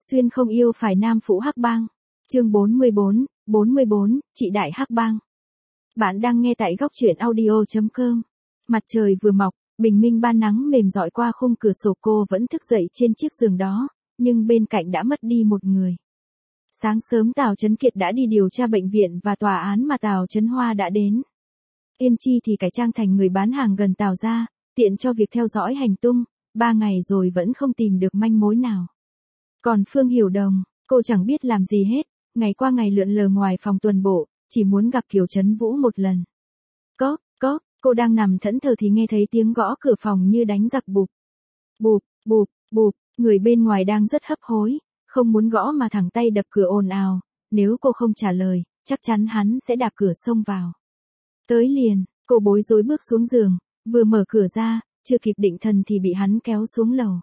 Xuyên không yêu phải nam phụ hắc bang. Chương 44, chị đại hắc bang. Bạn đang nghe tại góc truyện audio.com. Mặt trời vừa mọc, bình minh ban nắng mềm rọi qua khung cửa sổ, cô vẫn thức dậy trên chiếc giường đó, nhưng bên cạnh đã mất đi một người. Sáng sớm Tào Chấn Kiệt đã đi điều tra bệnh viện và tòa án mà Tào Chấn Hoa đã đến. Yên Chi thì cải trang thành người bán hàng gần Tào gia, tiện cho việc theo dõi hành tung, 3 ngày rồi vẫn không tìm được manh mối nào. Còn Phương Hiểu Đồng, cô chẳng biết làm gì hết, ngày qua ngày lượn lờ ngoài phòng tuần bộ, chỉ muốn gặp Kiều Trấn Vũ một lần. Cóp, cô đang nằm thẫn thờ thì nghe thấy tiếng gõ cửa phòng như đánh giặc bụp. Bụp, người bên ngoài đang rất hấp hối, không muốn gõ mà thẳng tay đập cửa ồn ào, nếu cô không trả lời, chắc chắn hắn sẽ đạp cửa xông vào. Tới liền, cô bối rối bước xuống giường, vừa mở cửa ra, chưa kịp định thần thì bị hắn kéo xuống lầu.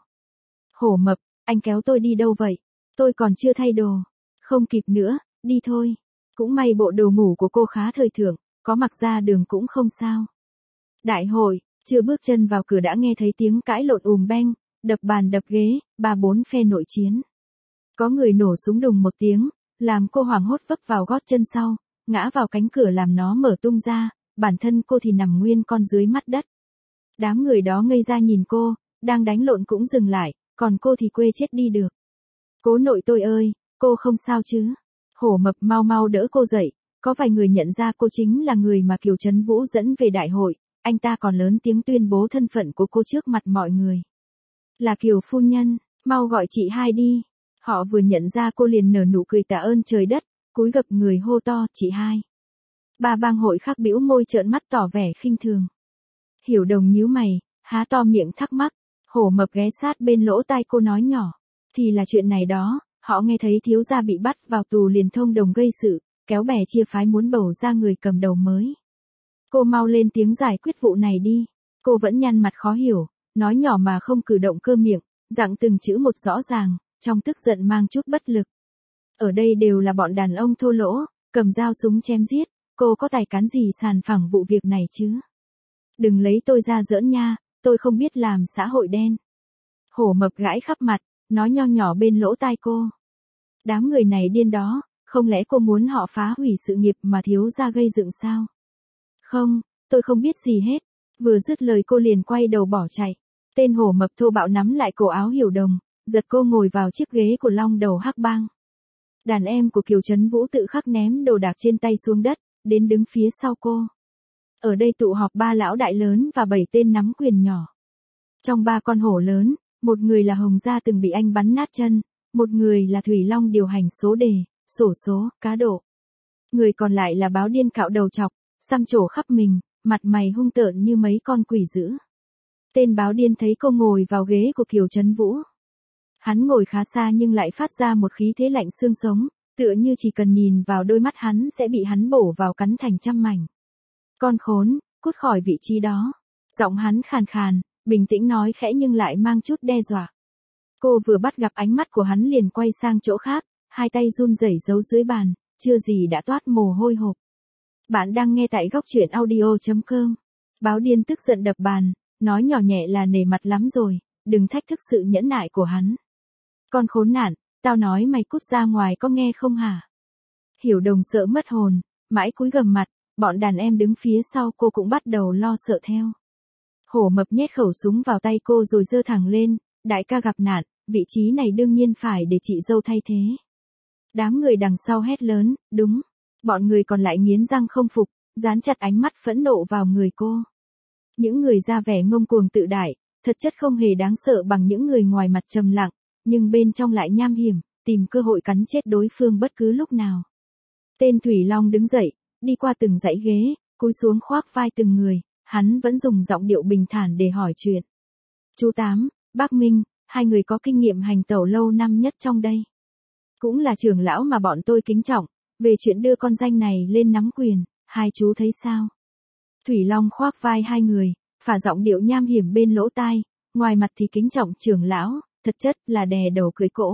Hổ Mập, anh kéo tôi đi đâu vậy? Tôi còn chưa thay đồ. Không kịp nữa, đi thôi. Cũng may bộ đồ ngủ của cô khá thời thượng, có mặc ra đường cũng không sao. Đại hội, chưa bước chân vào cửa đã nghe thấy tiếng cãi lộn beng, đập bàn đập ghế, 3-4 phe nội chiến. Có người nổ súng đùng một tiếng, làm cô hoảng hốt vấp vào gót chân sau, ngã vào cánh cửa làm nó mở tung ra, bản thân cô thì nằm nguyên con dưới mặt đất. Đám người đó ngây ra nhìn cô, đang đánh lộn cũng dừng lại, còn cô thì quê chết đi được. Cố nội tôi ơi, cô không sao chứ? Hổ Mập mau đỡ cô dậy, có vài người nhận ra cô chính là người mà Kiều Trấn Vũ dẫn về đại hội, anh ta còn lớn tiếng tuyên bố thân phận của cô trước mặt mọi người. Là Kiều phu nhân, mau gọi chị hai đi. Họ vừa nhận ra cô liền nở nụ cười tạ ơn trời đất, cúi gập người hô to, chị hai. Ba bang hội khác bĩu môi trợn mắt tỏ vẻ khinh thường. Hiểu Đồng nhíu mày, há to miệng thắc mắc. Hổ Mập ghé sát bên lỗ tai cô nói nhỏ, thì là chuyện này đó, họ nghe thấy thiếu gia bị bắt vào tù liền thông đồng gây sự, kéo bè chia phái muốn bầu ra người cầm đầu mới. Cô mau lên tiếng giải quyết vụ này đi. Cô vẫn nhăn mặt khó hiểu, nói nhỏ mà không cử động cơ miệng, dặn từng chữ một rõ ràng, trong tức giận mang chút bất lực. Ở đây đều là bọn đàn ông thô lỗ, cầm dao súng chém giết, cô có tài cán gì sàn phẳng vụ việc này chứ? Đừng lấy tôi ra giỡn nha, tôi không biết làm xã hội đen. Hổ Mập gãi khắp mặt, nói nho nhỏ bên lỗ tai cô. Đám người này điên đó, không lẽ cô muốn họ phá hủy sự nghiệp mà thiếu gia gây dựng sao? Không, tôi không biết gì hết. Vừa dứt lời cô liền quay đầu bỏ chạy. Tên Hổ Mập thô bạo nắm lại cổ áo Hiểu Đồng, giật cô ngồi vào chiếc ghế của long đầu hắc bang. Đàn em của Kiều Trấn Vũ tự khắc ném đồ đạc trên tay xuống đất, đến đứng phía sau cô. Ở đây tụ họp 3 lão đại lớn và 7 tên nắm quyền nhỏ. Trong 3 con hổ lớn, một người là Hồng Gia từng bị anh bắn nát chân, một người là Thủy Long điều hành số đề, xổ số, cá độ. Người còn lại là Báo Điên cạo đầu chọc, xăm trổ khắp mình, mặt mày hung tợn như mấy con quỷ dữ. Tên Báo Điên thấy cô ngồi vào ghế của Kiều Trấn Vũ. Hắn ngồi khá xa nhưng lại phát ra một khí thế lạnh xương sống, tựa như chỉ cần nhìn vào đôi mắt hắn sẽ bị hắn bổ vào cắn thành trăm mảnh. Con khốn, cút khỏi vị trí đó. Giọng hắn khàn khàn, bình tĩnh nói khẽ nhưng lại mang chút đe dọa. Cô vừa bắt gặp ánh mắt của hắn liền quay sang chỗ khác, hai tay run rẩy giấu dưới bàn, chưa gì đã toát mồ hôi hột. Bạn đang nghe tại góc truyện audio.com. Báo Điên tức giận đập bàn, nói nhỏ nhẹ là nể mặt lắm rồi, đừng thách thức sự nhẫn nại của hắn. Con khốn nạn, tao nói mày cút ra ngoài có nghe không hả? Hiểu Đồng sợ mất hồn, mãi cúi gằm mặt, bọn đàn em đứng phía sau cô cũng bắt đầu lo sợ theo. Hổ Mập nhét khẩu súng vào tay cô rồi giơ thẳng lên, đại ca gặp nạn, vị trí này đương nhiên phải để chị dâu thay thế. Đám người đằng sau hét lớn, đúng. Bọn người còn lại nghiến răng không phục, dán chặt ánh mắt phẫn nộ vào người cô. Những người ra vẻ ngông cuồng tự đại, thật chất không hề đáng sợ bằng những người ngoài mặt trầm lặng, nhưng bên trong lại nham hiểm, tìm cơ hội cắn chết đối phương bất cứ lúc nào. Tên Thủy Long đứng dậy, đi qua từng dãy ghế, cúi xuống khoác vai từng người, hắn vẫn dùng giọng điệu bình thản để hỏi chuyện. Chú Tám, bác Minh, hai người có kinh nghiệm hành tẩu lâu năm nhất trong đây. Cũng là trưởng lão mà bọn tôi kính trọng, về chuyện đưa con danh này lên nắm quyền, hai chú thấy sao? Thủy Long khoác vai hai người, phả giọng điệu nham hiểm bên lỗ tai, ngoài mặt thì kính trọng trưởng lão, thật chất là đè đầu cưỡi cỗ.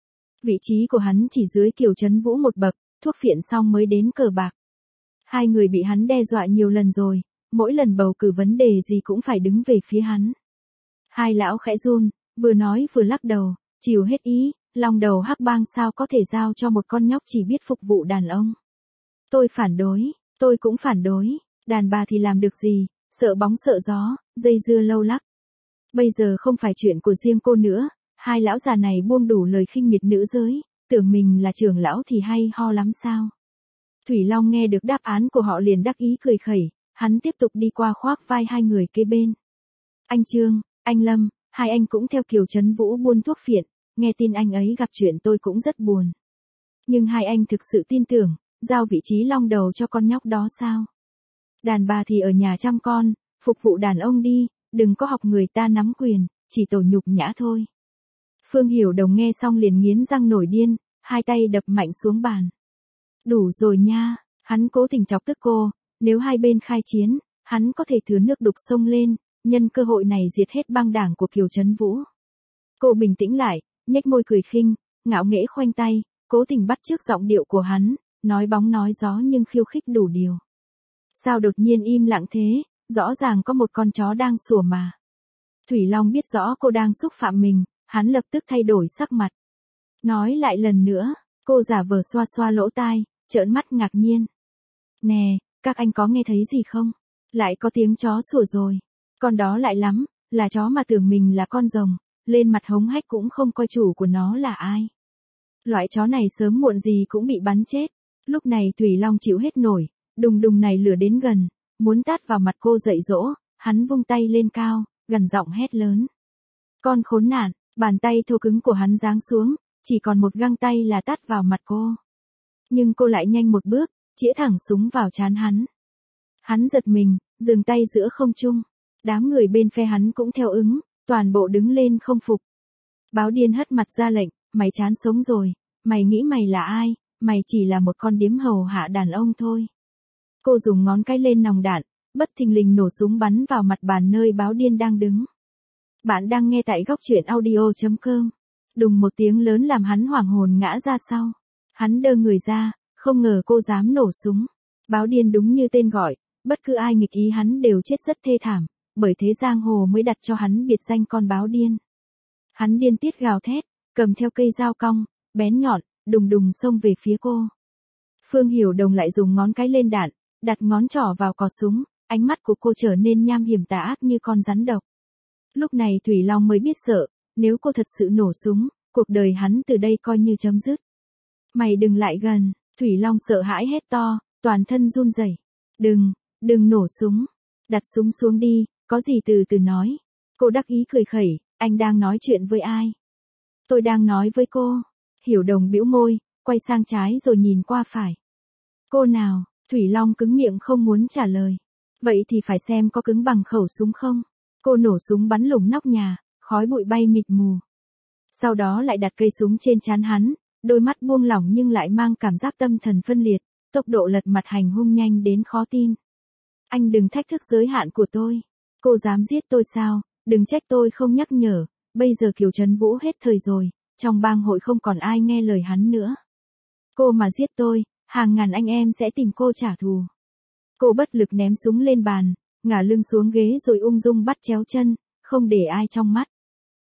Vị trí của hắn chỉ dưới Kiều Trấn Vũ một bậc, thuốc phiện xong mới đến cờ bạc. Hai người bị hắn đe dọa nhiều lần rồi, mỗi lần bầu cử vấn đề gì cũng phải đứng về phía hắn. Hai lão khẽ run, vừa nói vừa lắc đầu, chịu hết ý, Long đầu hắc bang sao có thể giao cho một con nhóc chỉ biết phục vụ đàn ông. Tôi phản đối, tôi cũng phản đối, đàn bà thì làm được gì, sợ bóng sợ gió, dây dưa lâu lắc. Bây giờ không phải chuyện của riêng cô nữa, hai lão già này buông đủ lời khinh miệt nữ giới, tưởng mình là trưởng lão thì hay ho lắm sao. Thủy Long nghe được đáp án của họ liền đắc ý cười khẩy, hắn tiếp tục đi qua khoác vai hai người kế bên. Anh Trương, anh Lâm, hai anh cũng theo Kiều Trấn Vũ buôn thuốc phiện, nghe tin anh ấy gặp chuyện tôi cũng rất buồn. Nhưng hai anh thực sự tin tưởng, giao vị trí long đầu cho con nhóc đó sao? Đàn bà thì ở nhà chăm con, phục vụ đàn ông đi, đừng có học người ta nắm quyền, chỉ tổ nhục nhã thôi. Phương Hiểu Đồng nghe xong liền nghiến răng nổi điên, hai tay đập mạnh xuống bàn. Đủ rồi nha, hắn cố tình chọc tức cô, nếu hai bên khai chiến, hắn có thể thừa nước đục sông lên, nhân cơ hội này diệt hết bang đảng của Kiều Trấn Vũ. Cô bình tĩnh lại, nhếch môi cười khinh, ngạo nghễ khoanh tay, cố tình bắt chước giọng điệu của hắn, nói bóng nói gió nhưng khiêu khích đủ điều. Sao đột nhiên im lặng thế, rõ ràng có một con chó đang sủa mà. Thủy Long biết rõ cô đang xúc phạm mình, hắn lập tức thay đổi sắc mặt. Nói lại lần nữa, cô giả vờ xoa xoa lỗ tai, trợn mắt ngạc nhiên. Nè, các anh có nghe thấy gì không? Lại có tiếng chó sủa rồi. Con đó lại lắm, là chó mà tưởng mình là con rồng, lên mặt hống hách cũng không coi chủ của nó là ai. Loại chó này sớm muộn gì cũng bị bắn chết. Lúc này Thủy Long chịu hết nổi, đùng đùng này lửa đến gần, muốn tát vào mặt cô dạy dỗ, hắn vung tay lên cao, gần giọng hét lớn. Con khốn nạn, bàn tay thô cứng của hắn giáng xuống, chỉ còn một găng tay là tát vào mặt cô. Nhưng cô lại nhanh một bước, chĩa thẳng súng vào trán hắn. Hắn giật mình, dừng tay giữa không trung. Đám người bên phe hắn cũng theo ứng, toàn bộ đứng lên không phục. Báo Điên hất mặt ra lệnh, mày chán sống rồi, mày nghĩ mày là ai, mày chỉ là một con điếm hầu hạ đàn ông thôi. Cô dùng ngón cái lên nòng đạn, bất thình lình nổ súng bắn vào mặt bàn nơi Báo Điên đang đứng. Bạn đang nghe tại góc truyện audio.com. Đùng một tiếng lớn làm hắn hoảng hồn ngã ra sau. Hắn đơ người ra, không ngờ cô dám nổ súng. Báo Điên đúng như tên gọi, bất cứ ai nghịch ý hắn đều chết rất thê thảm, bởi thế giang hồ mới đặt cho hắn biệt danh con Báo Điên. Hắn điên tiết gào thét, cầm theo cây dao cong, bén nhọn, đùng đùng xông về phía cô. Phương Hiểu Đồng lại dùng ngón cái lên đạn, đặt ngón trỏ vào cò súng, ánh mắt của cô trở nên nham hiểm tà ác như con rắn độc. Lúc này Thủy Long mới biết sợ, nếu cô thật sự nổ súng, cuộc đời hắn từ đây coi như chấm dứt. Mày đừng lại gần, Thủy Long sợ hãi hét to, toàn thân run rẩy. Đừng nổ súng, đặt súng xuống đi, có gì từ từ nói. Cô đắc ý cười khẩy, anh đang nói chuyện với ai? Tôi đang nói với cô. Hiểu Đồng bĩu môi, quay sang trái rồi nhìn qua phải. Cô nào? Thủy Long cứng miệng không muốn trả lời. Vậy thì phải xem có cứng bằng khẩu súng không? Cô nổ súng bắn lủng nóc nhà, khói bụi bay mịt mù. Sau đó lại đặt cây súng trên trán hắn, đôi mắt buông lỏng nhưng lại mang cảm giác tâm thần phân liệt, tốc độ lật mặt hành hung nhanh đến khó tin. Anh đừng thách thức giới hạn của tôi. Cô dám giết tôi sao? Đừng trách tôi không nhắc nhở, bây giờ Kiều Trấn Vũ hết thời rồi, trong bang hội không còn ai nghe lời hắn nữa. Cô mà giết tôi, hàng ngàn anh em sẽ tìm cô trả thù. Cô bất lực ném súng lên bàn, ngả lưng xuống ghế rồi ung dung bắt chéo chân, không để ai trong mắt.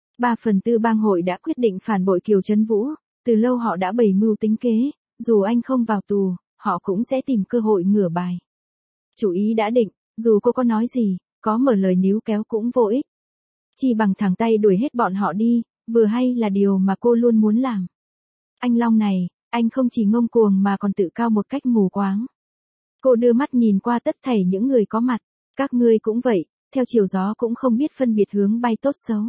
3/4 bang hội đã quyết định phản bội Kiều Trấn Vũ, từ lâu họ đã bày mưu tính kế, dù anh không vào tù, họ cũng sẽ tìm cơ hội ngửa bài. Chủ ý đã định, dù cô có nói gì, có mở lời níu kéo cũng vô ích. Chỉ bằng thẳng tay đuổi hết bọn họ đi, vừa hay là điều mà cô luôn muốn làm. Anh Long này, anh không chỉ ngông cuồng mà còn tự cao một cách mù quáng. Cô đưa mắt nhìn qua tất thảy những người có mặt, các ngươi cũng vậy, theo chiều gió cũng không biết phân biệt hướng bay tốt xấu.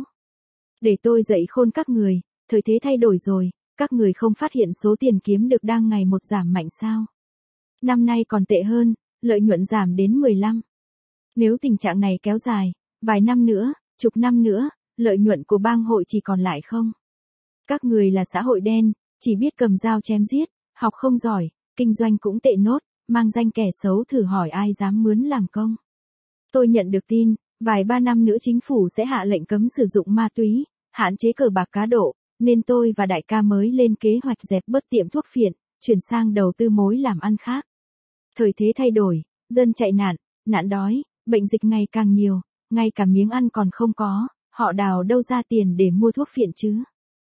Để tôi dạy khôn các người, thời thế thay đổi rồi, các người không phát hiện số tiền kiếm được đang ngày một giảm mạnh sao? Năm nay còn tệ hơn, lợi nhuận giảm đến 15. Nếu tình trạng này kéo dài, vài năm nữa, chục năm nữa, lợi nhuận của bang hội chỉ còn lại không. Các người là xã hội đen, chỉ biết cầm dao chém giết, học không giỏi, kinh doanh cũng tệ nốt, mang danh kẻ xấu thử hỏi ai dám mướn làm công. Tôi nhận được tin, vài ba năm nữa chính phủ sẽ hạ lệnh cấm sử dụng ma túy, hạn chế cờ bạc cá độ, nên tôi và đại ca mới lên kế hoạch dẹp bớt tiệm thuốc phiện, chuyển sang đầu tư mối làm ăn khác. Thời thế thay đổi, dân chạy nạn, nạn đói, bệnh dịch ngày càng nhiều, ngay cả miếng ăn còn không có, họ đào đâu ra tiền để mua thuốc phiện chứ.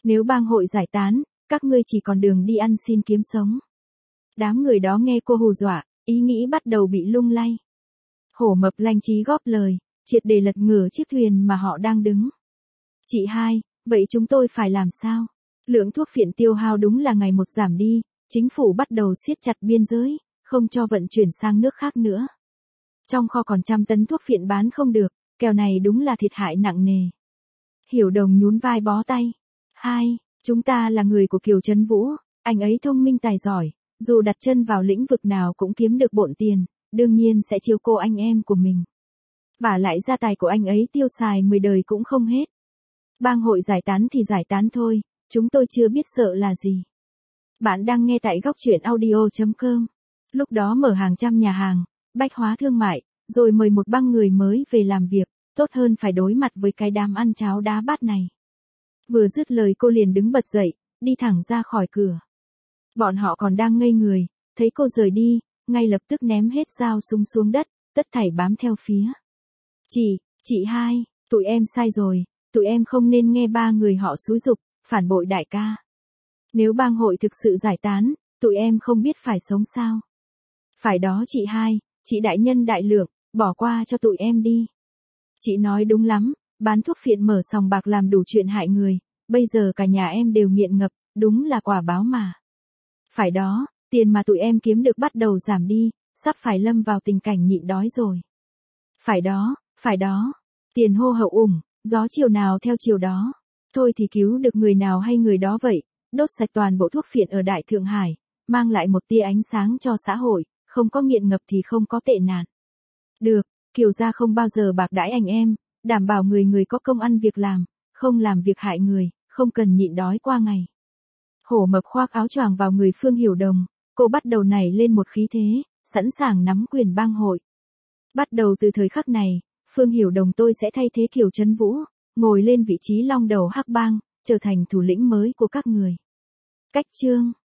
Nếu bang hội giải tán, các ngươi chỉ còn đường đi ăn xin kiếm sống. Đám người đó nghe cô hù dọa, ý nghĩ bắt đầu bị lung lay. Hổ Mập lanh trí góp lời, triệt để lật ngửa chiếc thuyền mà họ đang đứng. Chị hai, vậy chúng tôi phải làm sao? Lượng thuốc phiện tiêu hao đúng là ngày một giảm đi, chính phủ bắt đầu siết chặt biên giới, không cho vận chuyển sang nước khác nữa. Trong kho còn trăm tấn thuốc phiện bán không được, kèo này đúng là thiệt hại nặng nề. Hiểu Đồng nhún vai bó tay. Hai, chúng ta là người của Kiều Trấn Vũ, anh ấy thông minh tài giỏi, dù đặt chân vào lĩnh vực nào cũng kiếm được bộn tiền, đương nhiên sẽ chiếu cố anh em của mình. Vả lại gia tài của anh ấy tiêu xài 10 đời cũng không hết. Bang hội giải tán thì giải tán thôi, chúng tôi chưa biết sợ là gì. Bạn đang nghe tại góc truyện audio.com. Lúc đó mở hàng trăm nhà hàng, bách hóa thương mại, rồi mời một băng người mới về làm việc, tốt hơn phải đối mặt với cái đám ăn cháo đá bát này. Vừa dứt lời cô liền đứng bật dậy, đi thẳng ra khỏi cửa. Bọn họ còn đang ngây người, thấy cô rời đi, ngay lập tức ném hết dao súng xuống đất, tất thảy bám theo phía. Chị hai, tụi em sai rồi, tụi em không nên nghe ba người họ xúi giục, phản bội đại ca. Nếu bang hội thực sự giải tán, tụi em không biết phải sống sao. Phải đó chị hai, chị đại nhân đại lượng, bỏ qua cho tụi em đi. Chị nói đúng lắm, bán thuốc phiện mở sòng bạc làm đủ chuyện hại người, bây giờ cả nhà em đều nghiện ngập, đúng là quả báo mà. Phải đó, tiền mà tụi em kiếm được bắt đầu giảm đi, sắp phải lâm vào tình cảnh nhịn đói rồi. Phải đó, tiền hô hậu ủng, gió chiều nào theo chiều đó. Thôi thì cứu được người nào hay người đó vậy, đốt sạch toàn bộ thuốc phiện ở Đại Thượng Hải, mang lại một tia ánh sáng cho xã hội, không có nghiện ngập thì không có tệ nạn. Được, Kiều gia không bao giờ bạc đãi anh em, đảm bảo người người có công ăn việc làm, không làm việc hại người, không cần nhịn đói qua ngày. Hổ Mập khoác áo choàng vào người Phương Hiểu Đồng, cô bắt đầu nảy lên một khí thế, sẵn sàng nắm quyền bang hội. Bắt đầu từ thời khắc này, Phương Hiểu Đồng tôi sẽ thay thế Kiều Trấn Vũ, ngồi lên vị trí long đầu Hắc Bang, trở thành thủ lĩnh mới của các người. Cách chương